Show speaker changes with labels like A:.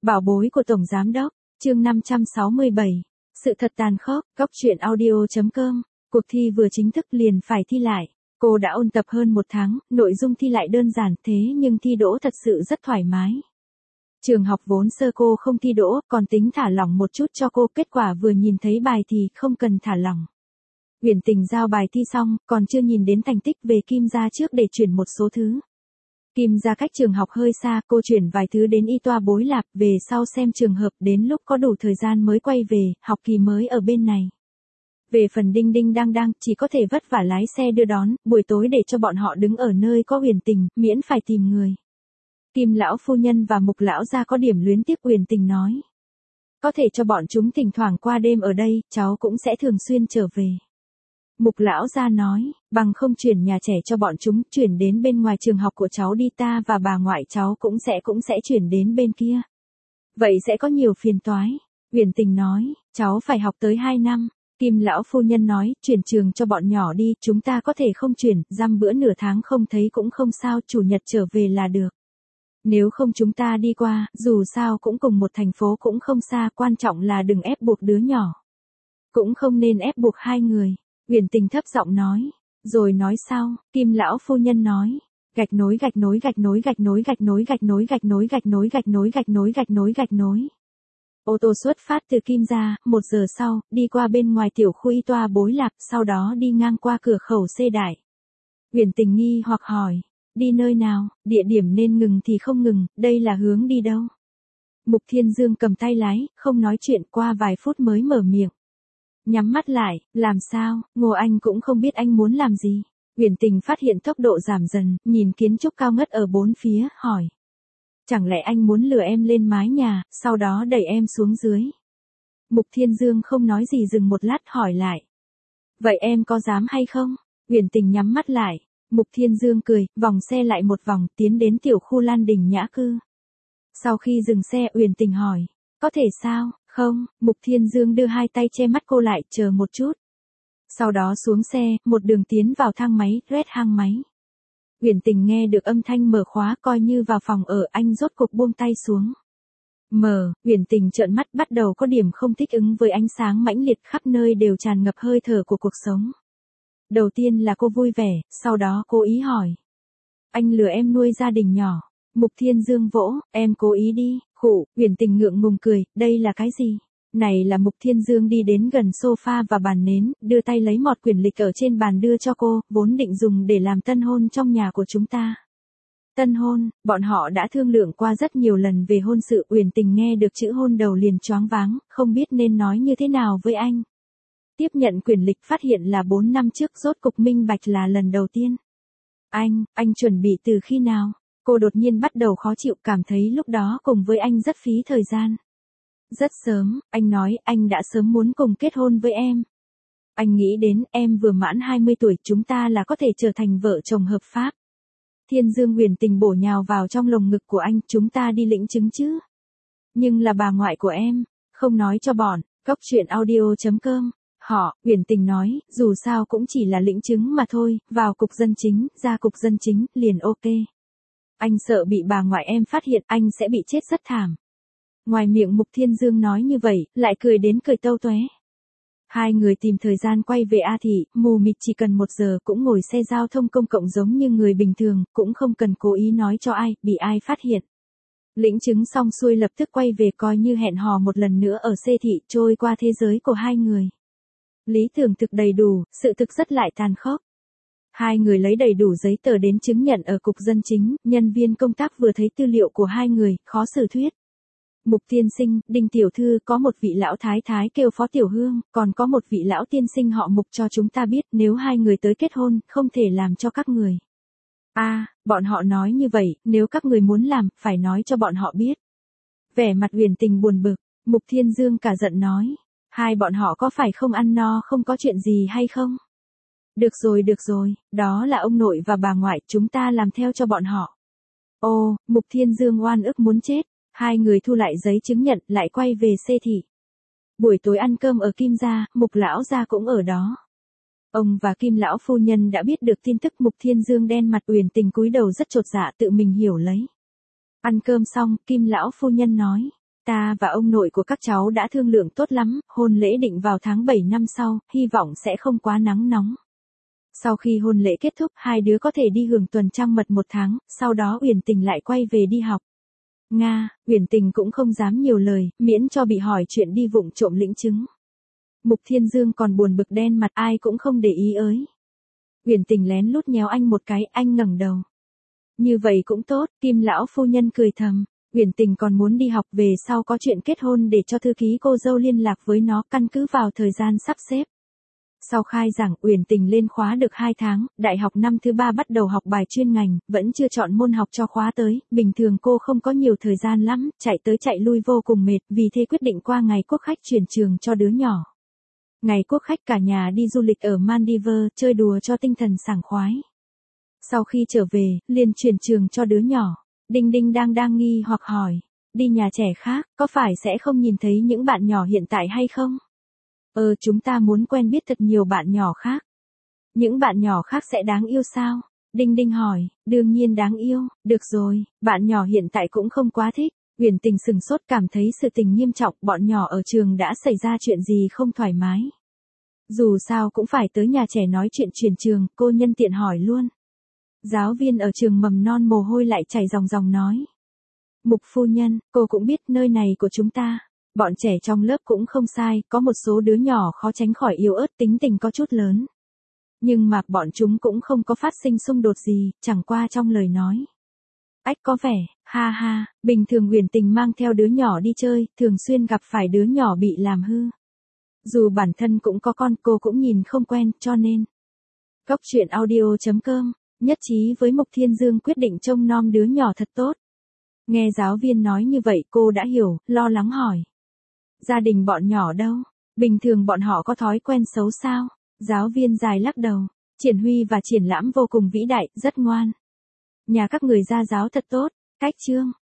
A: Bảo bối của Tổng Giám Đốc, chương 567. Sự thật tàn khốc, góc truyện audio.com. Cuộc thi vừa chính thức liền phải thi lại. Cô đã ôn tập hơn 1 tháng, nội dung thi lại đơn giản thế nhưng thi đỗ thật sự rất thoải mái. Trường học vốn sơ cô không thi đỗ, còn tính thả lỏng một chút cho cô, kết quả vừa nhìn thấy bài thì không cần thả lỏng. Uyển Tình giao bài thi xong, còn chưa nhìn đến thành tích về Kim gia trước để chuyển một số thứ. Kim gia cách trường học hơi xa, cô chuyển vài thứ đến y toa Bối Lạp, về sau xem trường hợp đến lúc có đủ thời gian mới quay về, học kỳ mới ở bên này. Về phần Đinh Đinh Đang chỉ có thể vất vả lái xe đưa đón, buổi tối để cho bọn họ đứng ở nơi có Uyển Tình, miễn phải tìm người. Kim lão phu nhân và Mục lão gia có điểm luyến tiếc Uyển Tình nói. Có thể cho bọn chúng thỉnh thoảng qua đêm ở đây, cháu cũng sẽ thường xuyên trở về. Mục lão gia nói, bằng không chuyển nhà trẻ cho bọn chúng, chuyển đến bên ngoài trường học của cháu đi, ta và bà ngoại cháu cũng sẽ chuyển đến bên kia. Vậy sẽ có nhiều phiền toái. Uyển Tình nói, cháu phải học tới 2 năm. Kim lão phu nhân nói, chuyển trường cho bọn nhỏ đi, chúng ta có thể không chuyển, dăm bữa nửa tháng không thấy cũng không sao, chủ nhật trở về là được. Nếu không chúng ta đi qua, dù sao cũng cùng một thành phố cũng không xa, quan trọng là đừng ép buộc đứa nhỏ. Cũng không nên ép buộc 2 người. Uyển Tình thấp giọng nói, rồi nói sau, Kim lão phu nhân nói, gạch nối. Ô tô xuất phát từ Kim gia, 1 giờ sau, đi qua bên ngoài tiểu khu y toa Bối Lạp, sau đó đi ngang qua cửa khẩu C Đại. Uyển Tình nghi hoặc hỏi, đi nơi nào, địa điểm nên ngừng thì không ngừng, đây là hướng đi đâu? Mục Thiên Dương cầm tay lái, không nói chuyện, qua vài phút mới mở miệng. Nhắm mắt lại, làm sao, Ngô Anh cũng không biết anh muốn làm gì. Uyển Tình phát hiện tốc độ giảm dần, nhìn kiến trúc cao ngất ở bốn phía, hỏi. Chẳng lẽ anh muốn lừa em lên mái nhà, sau đó đẩy em xuống dưới? Mục Thiên Dương không nói gì, dừng một lát hỏi lại. Vậy em có dám hay không? Uyển Tình nhắm mắt lại. Mục Thiên Dương cười, vòng xe lại một vòng, tiến đến tiểu khu Lan Đình Nhã Cư. Sau khi dừng xe, Uyển Tình hỏi. Có thể sao? Không, Mục Thiên Dương đưa 2 tay che mắt cô lại, chờ một chút. Sau đó xuống xe, một đường tiến vào thang máy, rét hang máy. Uyển Tình nghe được âm thanh mở khóa, coi như vào phòng ở, anh rốt cục buông tay xuống. Uyển Tình trợn mắt, bắt đầu có điểm không thích ứng với ánh sáng mãnh liệt, khắp nơi đều tràn ngập hơi thở của cuộc sống. Đầu tiên là cô vui vẻ, sau đó cố ý hỏi. Anh lừa em nuôi gia đình nhỏ. Mục Thiên Dương vỗ, em cố ý đi, khụ. Uyển Tình ngượng ngùng cười, đây là cái gì? Này là Mục Thiên Dương đi đến gần sofa và bàn nến, đưa tay lấy mọt quyển lịch ở trên bàn đưa cho cô, vốn định dùng để làm tân hôn trong nhà của chúng ta. Tân hôn, bọn họ đã thương lượng qua rất nhiều lần về hôn sự. Uyển Tình nghe được chữ hôn đầu liền choáng váng, không biết nên nói như thế nào với anh. Tiếp nhận quyển lịch phát hiện là 4 năm trước, rốt cục minh bạch là lần đầu tiên. Anh chuẩn bị từ khi nào? Cô đột nhiên bắt đầu khó chịu, cảm thấy lúc đó cùng với anh rất phí thời gian. Rất sớm, anh nói anh đã sớm muốn cùng kết hôn với em. Anh nghĩ đến em vừa mãn 20 tuổi, chúng ta là có thể trở thành vợ chồng hợp pháp. Thiên Dương. Uyển Tình bổ nhào vào trong lồng ngực của anh, chúng ta đi lĩnh chứng chứ. Nhưng là bà ngoại của em, không nói cho bọn, góc truyện audio.com. Uyển Tình nói, dù sao cũng chỉ là lĩnh chứng mà thôi, vào cục dân chính, ra cục dân chính, liền ok. Anh sợ bị bà ngoại em phát hiện, anh sẽ bị chết rất thảm. Ngoài miệng Mục Thiên Dương nói như vậy, lại cười đến cười tâu tóe. 2 người tìm thời gian quay về A Thị, mù mịt, chỉ cần 1 giờ, cũng ngồi xe giao thông công cộng giống như người bình thường, cũng không cần cố ý nói cho ai, bị ai phát hiện. Lĩnh chứng xong xuôi lập tức quay về, coi như hẹn hò một lần nữa ở C Thị, trôi qua thế giới của 2 người. Lý tưởng thực đầy đủ, sự thực rất lại tàn khốc. 2 người lấy đầy đủ giấy tờ đến chứng nhận ở cục dân chính, nhân viên công tác vừa thấy tư liệu của 2 người, khó xử thuyết. Mục tiên sinh, Đinh tiểu thư, có một vị lão thái thái kêu Phó Tiểu Hương, còn có một vị lão tiên sinh họ Mục cho chúng ta biết, nếu 2 người tới kết hôn, không thể làm cho các người. Bọn họ nói như vậy, nếu các người muốn làm, phải nói cho bọn họ biết. Vẻ mặt Uyển Tình buồn bực, Mục Thiên Dương cả giận nói. 2 bọn họ có phải không ăn no, không có chuyện gì hay không? Được rồi, đó là ông nội và bà ngoại, chúng ta làm theo cho bọn họ. Ô, Mục Thiên Dương oan ức muốn chết. 2 người thu lại giấy chứng nhận, lại quay về C Thị. Buổi tối ăn cơm ở Kim gia, Mục lão gia cũng ở đó. Ông và Kim lão phu nhân đã biết được tin tức. Mục Thiên Dương đen mặt, Uyển Tình cúi đầu rất chột dạ, tự mình hiểu lấy. Ăn cơm xong, Kim lão phu nhân nói, ta và ông nội của các cháu đã thương lượng tốt lắm, hôn lễ định vào tháng 7 năm sau, hy vọng sẽ không quá nắng nóng. Sau khi hôn lễ kết thúc, hai đứa có thể đi hưởng tuần trăng mật 1 tháng, sau đó Uyển Tình lại quay về đi học. Nga, Uyển Tình cũng không dám nhiều lời, miễn cho bị hỏi chuyện đi vụng trộm lĩnh chứng. Mục Thiên Dương còn buồn bực đen mặt, ai cũng không để ý ới. Uyển Tình lén lút nhéo anh một cái, anh ngẩng đầu. Như vậy cũng tốt, Kim lão phu nhân cười thầm. Uyển Tình còn muốn đi học, về sau có chuyện kết hôn để cho thư ký cô dâu liên lạc với nó, căn cứ vào thời gian sắp xếp. Sau khai giảng, Uyển Tình lên khóa được 2 tháng, đại học năm thứ 3 bắt đầu học bài chuyên ngành, vẫn chưa chọn môn học cho khóa tới, bình thường cô không có nhiều thời gian lắm, chạy tới chạy lui vô cùng mệt, vì thế quyết định qua ngày quốc khách chuyển trường cho đứa nhỏ. Ngày quốc khách cả nhà đi du lịch ở Maldives, chơi đùa cho tinh thần sảng khoái. Sau khi trở về, liền chuyển trường cho đứa nhỏ. Đinh Đinh đang nghi hoặc hỏi, đi nhà trẻ khác, có phải sẽ không nhìn thấy những bạn nhỏ hiện tại hay không? Chúng ta muốn quen biết thật nhiều bạn nhỏ khác. Những bạn nhỏ khác sẽ đáng yêu sao? Đinh Đinh hỏi, đương nhiên đáng yêu, được rồi, bạn nhỏ hiện tại cũng không quá thích. Uyển Tình sừng sốt, cảm thấy sự tình nghiêm trọng, bọn nhỏ ở trường đã xảy ra chuyện gì không thoải mái. Dù sao cũng phải tới nhà trẻ nói chuyện chuyển trường, cô nhân tiện hỏi luôn. Giáo viên ở trường mầm non mồ hôi lại chảy ròng ròng nói. Mục phu nhân, cô cũng biết nơi này của chúng ta. Bọn trẻ trong lớp cũng không sai, có một số đứa nhỏ khó tránh khỏi yếu ớt, tính tình có chút lớn. Nhưng mà bọn chúng cũng không có phát sinh xung đột gì, chẳng qua trong lời nói. Ách có vẻ, ha ha, bình thường Uyển Tình mang theo đứa nhỏ đi chơi, thường xuyên gặp phải đứa nhỏ bị làm hư. Dù bản thân cũng có con, cô cũng nhìn không quen, cho nên. Góc truyện audio.com, nhất trí với Mục Thiên Dương quyết định trông nom đứa nhỏ thật tốt. Nghe giáo viên nói như vậy cô đã hiểu, lo lắng hỏi. Gia đình bọn nhỏ đâu? Bình thường bọn họ có thói quen xấu sao? Giáo viên dài lắc đầu. Triển Huy và Triển Lãm vô cùng vĩ đại, rất ngoan. Nhà các người gia giáo thật tốt. Cách chương.